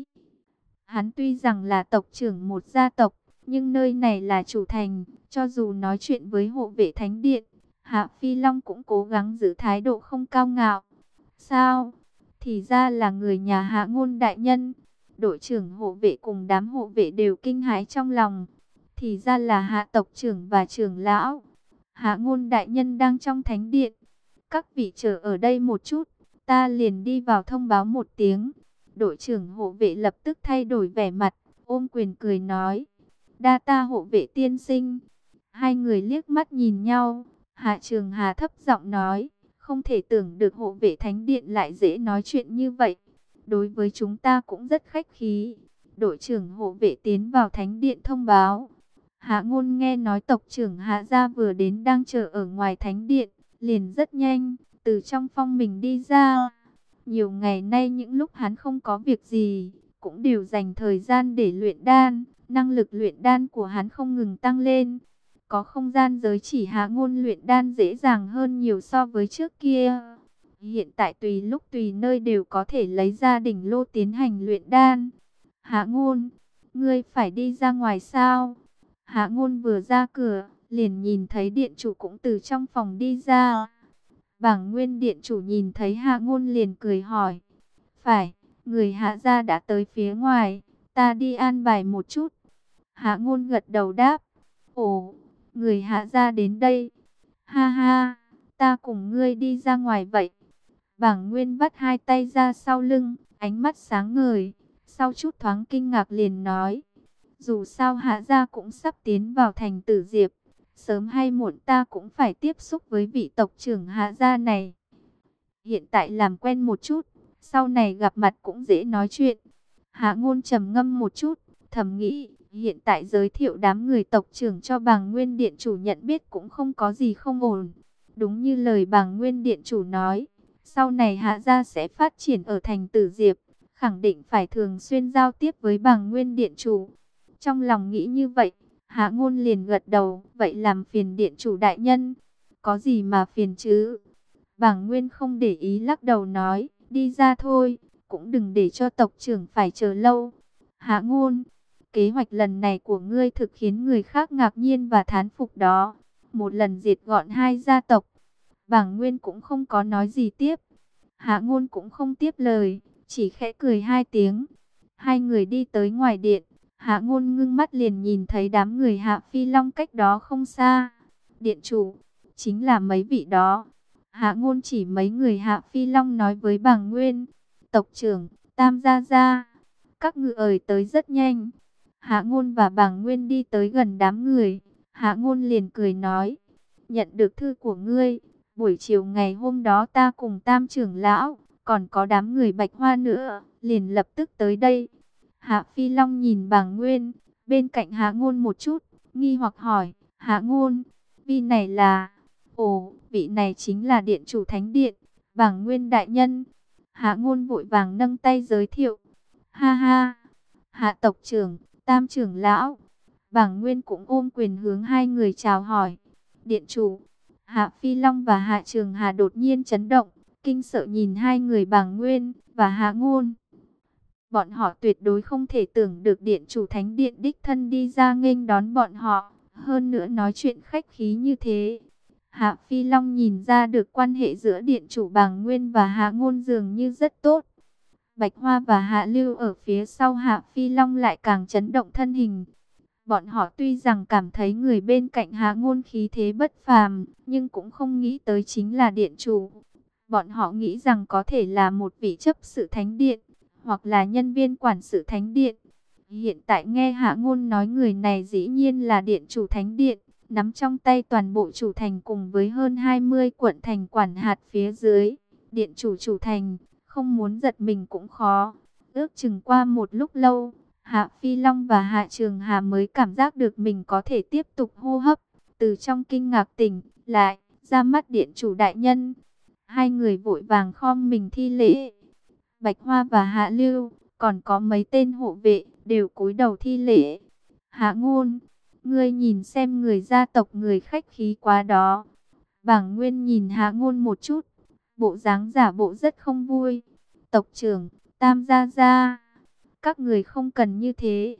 Hắn tuy rằng là tộc trưởng một gia tộc, nhưng nơi này là chủ thành, cho dù nói chuyện với hộ vệ thánh điện, Hạ Phi Long cũng cố gắng giữ thái độ không cao ngạo. Sao? Thì ra là người nhà Hạ Ngôn đại nhân. Đội trưởng hộ vệ cùng đám hộ vệ đều kinh hãi trong lòng. Thì ra là Hạ tộc trưởng và trưởng lão. Hạ Ngôn đại nhân đang trong thánh điện. Các vị chờ ở đây một chút, ta liền đi vào thông báo một tiếng. Đội trưởng hộ vệ lập tức thay đổi vẻ mặt, ôm quyền cười nói. Đa ta hộ vệ tiên sinh. Hai người liếc mắt nhìn nhau. Hạ Trường Hà thấp giọng nói, không thể tưởng được hộ vệ thánh điện lại dễ nói chuyện như vậy. Đối với chúng ta cũng rất khách khí. Đội trưởng hộ vệ tiến vào thánh điện thông báo. Hạ Ngôn nghe nói tộc trưởng Hạ gia vừa đến đang chờ ở ngoài thánh điện, liền rất nhanh từ trong phong mình đi ra. Nhiều ngày nay những lúc hắn không có việc gì, cũng đều dành thời gian để luyện đan. Năng lực luyện đan của hắn không ngừng tăng lên. Có không gian giới chỉ, Hạ Ngôn luyện đan dễ dàng hơn nhiều so với trước kia. Hiện tại tùy lúc tùy nơi đều có thể lấy ra đỉnh lô tiến hành luyện đan. Hạ Ngôn, ngươi phải đi ra ngoài sao? Hạ Ngôn vừa ra cửa, liền nhìn thấy điện chủ cũng từ trong phòng đi ra. Bảng Nguyên điện chủ nhìn thấy Hạ Ngôn liền cười hỏi. Phải, người Hạ gia đã tới phía ngoài, ta đi an bài một chút. Hạ Ngôn gật đầu đáp. Ồ, người Hạ gia đến đây. Ha ha, ta cùng ngươi đi ra ngoài vậy. Bảng Nguyên vắt hai tay ra sau lưng, ánh mắt sáng ngời. Sau chút thoáng kinh ngạc liền nói. Dù sao Hạ gia cũng sắp tiến vào thành Tử Diệp. Sớm hay muộn ta cũng phải tiếp xúc với vị tộc trưởng Hạ gia này. Hiện tại làm quen một chút, sau này gặp mặt cũng dễ nói chuyện. Hạ Ngôn trầm ngâm một chút, thầm nghĩ, hiện tại giới thiệu đám người tộc trưởng cho Bàng Nguyên điện chủ nhận biết cũng không có gì không ổn. Đúng như lời Bàng Nguyên điện chủ nói, sau này Hạ gia sẽ phát triển ở thành Tử Diệp, khẳng định phải thường xuyên giao tiếp với Bàng Nguyên điện chủ. Trong lòng nghĩ như vậy, Hạ Ngôn liền gật đầu, vậy làm phiền điện chủ đại nhân. Có gì mà phiền chứ? Bàng Nguyên không để ý lắc đầu nói, đi ra thôi, cũng đừng để cho tộc trưởng phải chờ lâu. Hạ Ngôn, kế hoạch lần này của ngươi thực khiến người khác ngạc nhiên và thán phục đó. Một lần diệt gọn hai gia tộc. Bàng Nguyên cũng không có nói gì tiếp. Hạ Ngôn cũng không tiếp lời, chỉ khẽ cười hai tiếng. Hai người đi tới ngoài điện. Hạ Ngôn ngưng mắt liền nhìn thấy đám người Hạ Phi Long cách đó không xa. Điện chủ, chính là mấy vị đó. Hạ Ngôn chỉ mấy người Hạ Phi Long nói với Bàng Nguyên. Tộc trưởng, Tam Gia Gia. Các ngự ời tới rất nhanh. Hạ Ngôn và Bàng Nguyên đi tới gần đám người. Hạ Ngôn liền cười nói. Nhận được thư của ngươi. Buổi chiều ngày hôm đó ta cùng Tam trưởng lão, còn có đám người Bạch Hoa nữa, liền lập tức tới đây. Hạ Phi Long nhìn Bàng Nguyên, bên cạnh Hạ Ngôn một chút, nghi hoặc hỏi. Hạ Ngôn, vị này là... Ồ, vị này chính là điện chủ thánh điện, Bàng Nguyên đại nhân. Hạ Ngôn vội vàng nâng tay giới thiệu. Ha ha, Hạ tộc trưởng, Tam trưởng lão. Bàng Nguyên cũng ôm quyền hướng hai người chào hỏi. Điện chủ, Hạ Phi Long và Hạ Trường Hà đột nhiên chấn động, kinh sợ nhìn hai người Bàng Nguyên và Hạ Ngôn. Bọn họ tuyệt đối không thể tưởng được điện chủ thánh điện đích thân đi ra nghênh đón bọn họ, hơn nữa nói chuyện khách khí như thế. Hạ Phi Long nhìn ra được quan hệ giữa điện chủ Bàng Nguyên và Hạ Ngôn dường như rất tốt. Bạch Hoa và Hạ Lưu ở phía sau Hạ Phi Long lại càng chấn động thân hình. Bọn họ tuy rằng cảm thấy người bên cạnh Hạ Ngôn khí thế bất phàm, nhưng cũng không nghĩ tới chính là điện chủ. Bọn họ nghĩ rằng có thể là một vị chấp sự thánh điện, hoặc là nhân viên quản sự thánh điện. Hiện tại nghe Hạ Ngôn nói người này dĩ nhiên là điện chủ thánh điện, nắm trong tay toàn bộ chủ thành cùng với hơn 20 quận thành quản hạt phía dưới. Điện chủ thành, không muốn giật mình cũng khó. Ước chừng qua một lúc lâu, Hạ Phi Long và Hạ Trường Hà mới cảm giác được mình có thể tiếp tục hô hấp. Từ trong kinh ngạc tỉnh lại, ra mắt điện chủ đại nhân. Hai người vội vàng khom mình thi lễ. Bạch Hoa và Hạ Lưu, còn có mấy tên hộ vệ, đều cúi đầu thi lễ. Hạ Ngôn, ngươi nhìn xem người gia tộc người khách khí quá đó. Bàng Nguyên nhìn Hạ Ngôn một chút, bộ dáng giả bộ rất không vui. Tộc trưởng, Tam Gia Gia, các người không cần như thế.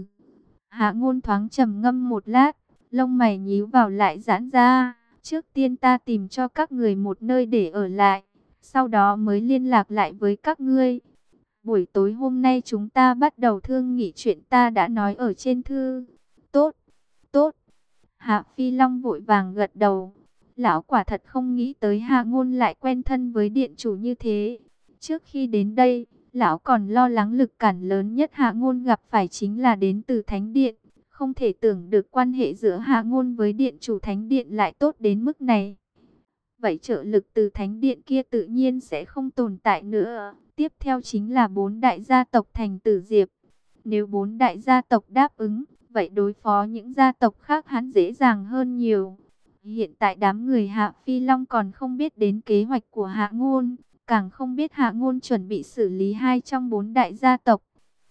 Hạ Ngôn thoáng trầm ngâm một lát, lông mày nhíu vào lại giãn ra. Trước tiên ta tìm cho các người một nơi để ở lại, sau đó mới liên lạc lại với các ngươi. Buổi tối hôm nay chúng ta bắt đầu thương nghị chuyện ta đã nói ở trên thư. Tốt, tốt. Hạ Phi Long vội vàng gật đầu. Lão quả thật không nghĩ tới Hạ Ngôn lại quen thân với điện chủ như thế. Trước khi đến đây, lão còn lo lắng lực cản lớn nhất Hạ Ngôn gặp phải chính là đến từ Thánh Điện. Không thể tưởng được quan hệ giữa Hạ Ngôn với điện chủ Thánh Điện lại tốt đến mức này. Vậy trợ lực từ Thánh Điện kia tự nhiên sẽ không tồn tại nữa. Tiếp theo chính là 4 đại gia tộc thành Tử Diệp. Nếu 4 đại gia tộc đáp ứng, vậy đối phó những gia tộc khác hắn dễ dàng hơn nhiều. Hiện tại đám người Hạ Phi Long còn không biết đến kế hoạch của Hạ Ngôn, càng không biết Hạ Ngôn chuẩn bị xử lý 2 trong 4 đại gia tộc.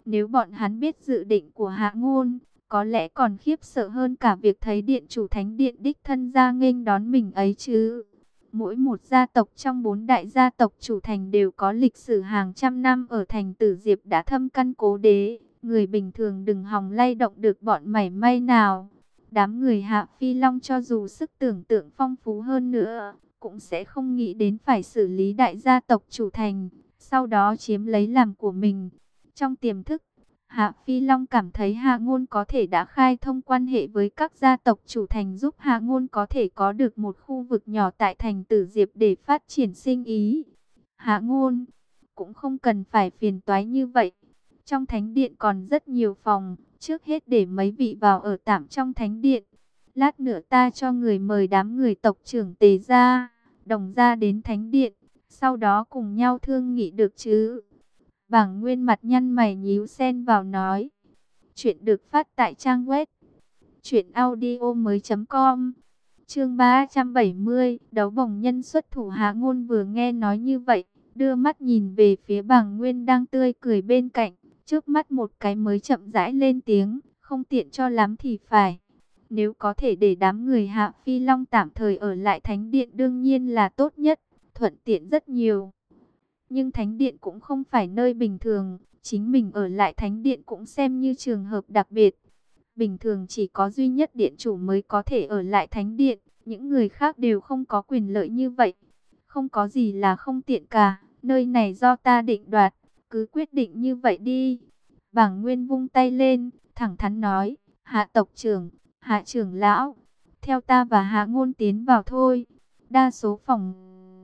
Nếu bọn hắn biết dự định của Hạ Ngôn, có lẽ còn khiếp sợ hơn cả việc thấy điện chủ thánh điện đích thân ra nghênh đón mình ấy chứ. Mỗi một gia tộc trong 4 đại gia tộc chủ thành đều có lịch sử hàng trăm năm ở thành Tử Diệp đã thâm căn cố đế. Người bình thường đừng hòng lay động được bọn mảy may nào. Đám người Hạ Phi Long cho dù sức tưởng tượng phong phú hơn nữa, cũng sẽ không nghĩ đến phải xử lý đại gia tộc chủ thành, sau đó chiếm lấy làm của mình. Trong tiềm thức, Hạ Phi Long cảm thấy Hạ Ngôn có thể đã khai thông quan hệ với các gia tộc chủ thành, giúp Hạ Ngôn có thể có được một khu vực nhỏ tại thành Tử Diệp để phát triển sinh ý. Hạ Ngôn cũng không cần phải phiền toái như vậy. Trong thánh điện còn rất nhiều phòng, trước hết để mấy vị vào ở tạm trong thánh điện. Lát nữa ta cho người mời đám người tộc trưởng Tề gia, Đồng gia đến thánh điện, sau đó cùng nhau thương nghị được chứ. Bảng Nguyên mặt nhăn mày nhíu xen vào nói. Chuyện được phát tại trang web truyệnaudiomoi.com. Chương 370, đấu bổng nhân xuất thủ. Hạ Ngôn vừa nghe nói như vậy, đưa mắt nhìn về phía Bảng Nguyên đang tươi cười bên cạnh, trước mắt một cái mới chậm rãi lên tiếng, không tiện cho lắm thì phải. Nếu có thể để đám người Hạ Phi Long tạm thời ở lại thánh điện đương nhiên là tốt nhất, thuận tiện rất nhiều. Nhưng thánh điện cũng không phải nơi bình thường, chính mình ở lại thánh điện cũng xem như trường hợp đặc biệt. Bình thường chỉ có duy nhất điện chủ mới có thể ở lại thánh điện, những người khác đều không có quyền lợi như vậy. Không có gì là không tiện cả, nơi này do ta định đoạt, cứ quyết định như vậy đi. Bảng Nguyên vung tay lên, thẳng thắn nói, Hạ tộc trưởng, Hạ trưởng lão, theo ta và Hạ Ngôn tiến vào thôi. Đa số phòng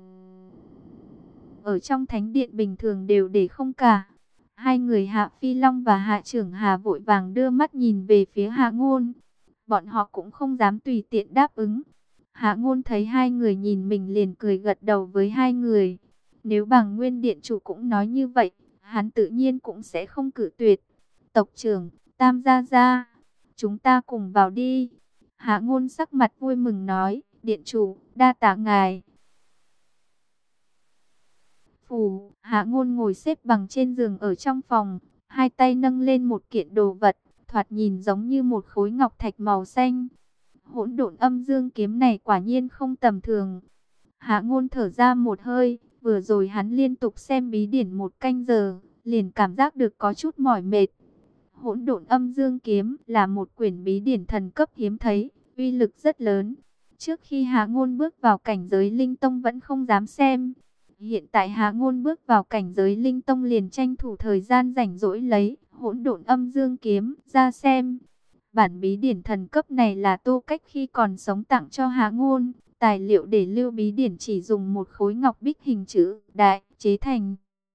ở trong thánh điện bình thường đều để không cả. Hai người Hạ Phi Long và Hạ trưởng Hà vội vàng đưa mắt nhìn về phía Hạ Ngôn. Bọn họ cũng không dám tùy tiện đáp ứng. Hạ Ngôn thấy hai người nhìn mình liền cười gật đầu với hai người. Nếu Bảng Nguyên điện chủ cũng nói như vậy, hắn tự nhiên cũng sẽ không cự tuyệt. Tộc trưởng, Tam gia gia, chúng ta cùng vào đi. Hạ Ngôn sắc mặt vui mừng nói, điện chủ, đa tạ ngài. Phủ, Hạ Ngôn ngồi xếp bằng trên giường ở trong phòng, hai tay nâng lên một kiện đồ vật, thoạt nhìn giống như một khối ngọc thạch màu xanh. Hỗn độn âm dương kiếm này quả nhiên không tầm thường. Hạ Ngôn thở ra một hơi, vừa rồi hắn liên tục xem bí điển 1 canh giờ, liền cảm giác được có chút mỏi mệt. Hỗn độn âm dương kiếm là một quyển bí điển thần cấp hiếm thấy, uy lực rất lớn. Trước khi Hạ Ngôn bước vào cảnh giới linh tông vẫn không dám xem. Hiện tại Hạ Ngôn bước vào cảnh giới linh tông liền tranh thủ thời gian rảnh rỗi lấy hỗn độn âm dương kiếm ra xem. Bản bí điển thần cấp này là Tô Cách khi còn sống tặng cho Hạ Ngôn. Tài liệu để lưu bí điển chỉ dùng một khối ngọc bích hình chữ đại chế thành.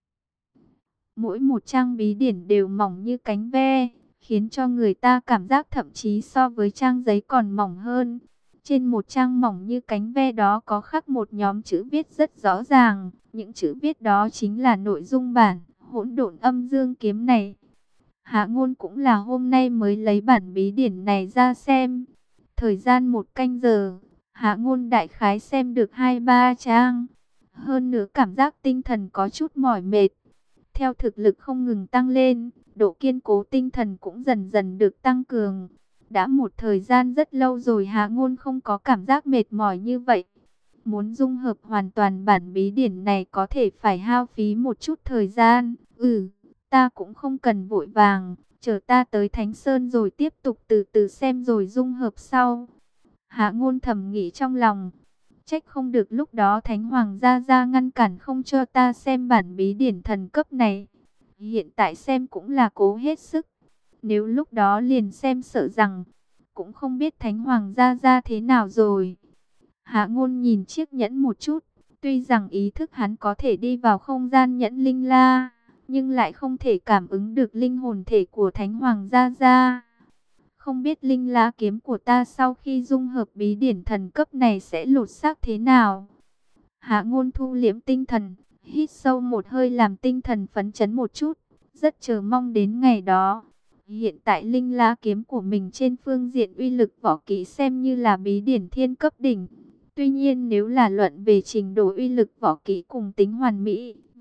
Mỗi một trang bí điển đều mỏng như cánh ve, khiến cho người ta cảm giác thậm chí so với trang giấy còn mỏng hơn. Trên một trang mỏng như cánh ve đó có khắc một nhóm chữ viết rất rõ ràng. Những chữ viết đó chính là nội dung bản hỗn độn âm dương kiếm này. Hạ Ngôn cũng là hôm nay mới lấy bản bí điển này ra xem. Thời gian 1 canh giờ, Hạ Ngôn đại khái xem được 2-3 trang. Hơn nữa cảm giác tinh thần có chút mỏi mệt. Theo thực lực không ngừng tăng lên, độ kiên cố tinh thần cũng dần dần được tăng cường. Đã một thời gian rất lâu rồi Hạ Ngôn không có cảm giác mệt mỏi như vậy. Muốn dung hợp hoàn toàn bản bí điển này có thể phải hao phí một chút thời gian. Ta cũng không cần vội vàng, chờ ta tới Thánh Sơn rồi tiếp tục từ từ xem rồi dung hợp sau. Hạ Ngôn thầm nghĩ trong lòng. Trách không được lúc đó Thánh Hoàng gia gia ngăn cản không cho ta xem bản bí điển thần cấp này. Hiện tại xem cũng là cố hết sức. Nếu lúc đó liền xem sợ rằng cũng không biết Thánh Hoàng gia gia thế nào rồi. Hạ Ngôn nhìn chiếc nhẫn một chút. Tuy rằng ý thức hắn có thể đi vào không gian nhẫn linh la, nhưng lại không thể cảm ứng được linh hồn thể của Thánh Hoàng gia gia. Không biết linh lá kiếm của ta sau khi dung hợp bí điển thần cấp này sẽ lột xác thế nào. Hạ Ngôn thu liễm tinh thần, hít sâu một hơi làm tinh thần phấn chấn một chút, rất chờ mong đến ngày đó. Hiện tại linh lá kiếm của mình trên phương diện uy lực võ kỹ xem như là bí điển thiên cấp đỉnh. Tuy nhiên nếu là luận về trình độ uy lực võ kỹ cùng tính hoàn mỹ,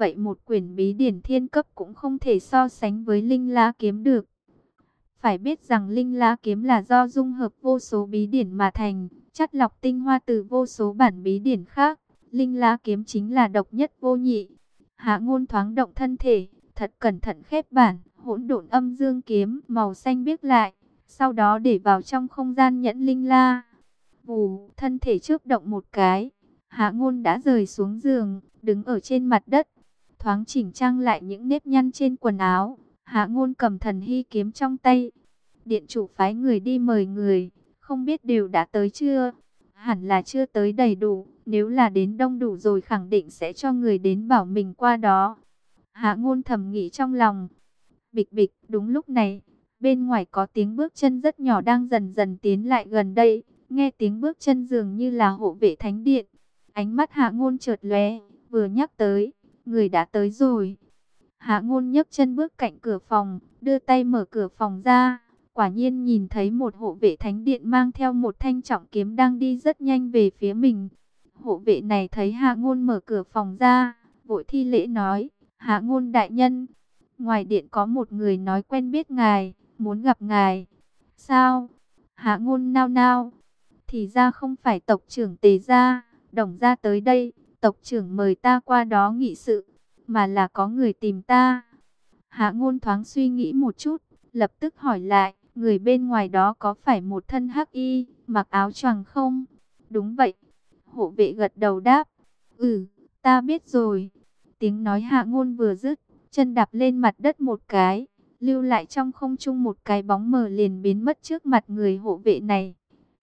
vậy một quyển bí điển thiên cấp cũng không thể so sánh với Linh La Kiếm được. Phải biết rằng Linh La Kiếm là do dung hợp vô số bí điển mà thành, chắt lọc tinh hoa từ vô số bản bí điển khác. Linh La Kiếm chính là độc nhất vô nhị. Hạ Ngôn thoáng động thân thể, thật cẩn thận khép bản Hỗn Độn Âm Dương Kiếm màu xanh biếc lại, sau đó để vào trong không gian nhẫn Linh La. Vù, thân thể chớp động một cái, Hạ Ngôn đã rời xuống giường, đứng ở trên mặt đất, thoáng chỉnh trang lại những nếp nhăn trên quần áo. Hạ Ngôn cầm Thần Hy kiếm trong tay. Điện chủ phái người đi mời người, không biết đều đã tới chưa? Hẳn là chưa tới đầy đủ, nếu là đến đông đủ rồi khẳng định sẽ cho người đến bảo mình qua đó. Hạ Ngôn thầm nghĩ trong lòng. Bịch bịch, đúng lúc này, bên ngoài có tiếng bước chân rất nhỏ đang dần dần tiến lại gần đây. Nghe tiếng bước chân dường như là hộ vệ thánh điện. Ánh mắt Hạ Ngôn chợt lóe, vừa nhắc tới, người đã tới rồi. Hạ Ngôn nhấc chân bước cạnh cửa phòng, đưa tay mở cửa phòng ra. Quả nhiên nhìn thấy một hộ vệ thánh điện mang theo một thanh trọng kiếm đang đi rất nhanh về phía mình. Hộ vệ này thấy Hạ Ngôn mở cửa phòng ra, vội thi lễ nói: Hạ Ngôn đại nhân, ngoài điện có một người nói quen biết ngài, muốn gặp ngài. Sao? Hạ Ngôn nao nao. Thì ra không phải tộc trưởng Tề gia, Đồng gia tới đây, tộc trưởng mời ta qua đó nghị sự, mà là có người tìm ta. Hạ Ngôn thoáng suy nghĩ một chút, lập tức hỏi lại, người bên ngoài đó có phải một thân hắc y, mặc áo choàng không? Đúng vậy. Hộ vệ gật đầu đáp. Ừ, ta biết rồi. Tiếng nói Hạ Ngôn vừa dứt, chân đạp lên mặt đất một cái, lưu lại trong không trung một cái bóng mờ liền biến mất trước mặt người hộ vệ này.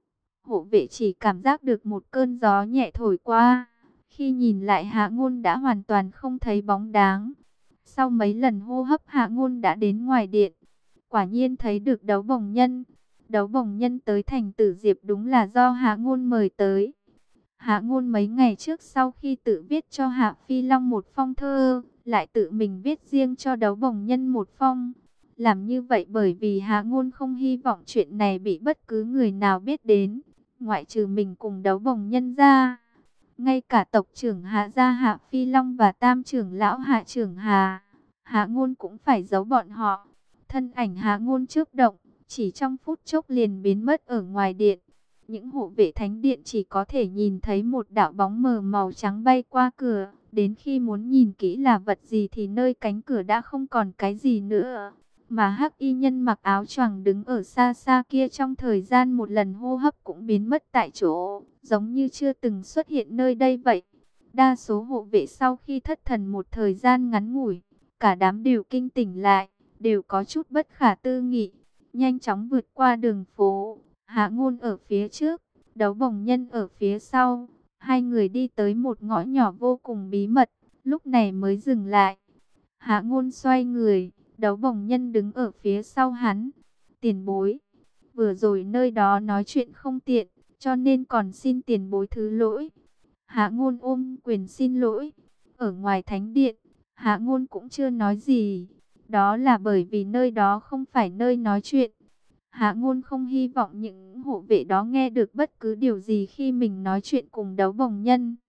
Hộ vệ chỉ cảm giác được một cơn gió nhẹ thổi qua. Khi nhìn lại Hạ Ngôn đã hoàn toàn không thấy bóng dáng. Sau mấy lần hô hấp Hạ Ngôn đã đến ngoài điện. Quả nhiên thấy được Đấu Bồng Nhân. Đấu Bồng Nhân tới thành Tử Diệp đúng là do Hạ Ngôn mời tới. Hạ Ngôn mấy ngày trước sau khi tự viết cho Hạ Phi Long một phong thơ, lại tự mình viết riêng cho Đấu Bồng Nhân một phong. Làm như vậy bởi vì Hạ Ngôn không hy vọng chuyện này bị bất cứ người nào biết đến, ngoại trừ mình cùng Đấu Bồng Nhân ra. Ngay cả tộc trưởng Hạ gia Hạ Phi Long và tam trưởng lão Hạ trưởng Hạ Ngôn cũng phải giấu bọn họ. Thân ảnh Hạ Ngôn chớp động, chỉ trong phút chốc liền biến mất ở ngoài điện. Những hộ vệ thánh điện chỉ có thể nhìn thấy một đạo bóng mờ màu trắng bay qua cửa. Đến khi muốn nhìn kỹ là vật gì thì nơi cánh cửa đã không còn cái gì nữa. Mà hắc y nhân mặc áo choàng đứng ở xa xa kia trong thời gian một lần hô hấp cũng biến mất tại chỗ, giống như chưa từng xuất hiện nơi đây vậy. Đa số hộ vệ sau khi thất thần một thời gian ngắn ngủi, cả đám đều kinh tỉnh lại, đều có chút bất khả tư nghị, nhanh chóng vượt qua đường phố. Hạ Ngôn ở phía trước, Đấu Bồng Nhân ở phía sau. Hai người đi tới một ngõ nhỏ vô cùng bí mật, lúc này mới dừng lại. Hạ Ngôn xoay người, Đấu Bồng Nhân đứng ở phía sau hắn. Tiền bối, vừa rồi nơi đó nói chuyện không tiện, cho nên còn xin tiền bối thứ lỗi. Hạ Ngôn ôm quyền xin lỗi. Ở ngoài thánh điện, Hạ Ngôn cũng chưa nói gì. Đó là bởi vì nơi đó không phải nơi nói chuyện. Hạ Ngôn không hy vọng những hộ vệ đó nghe được bất cứ điều gì khi mình nói chuyện cùng Đấu Bồng Nhân.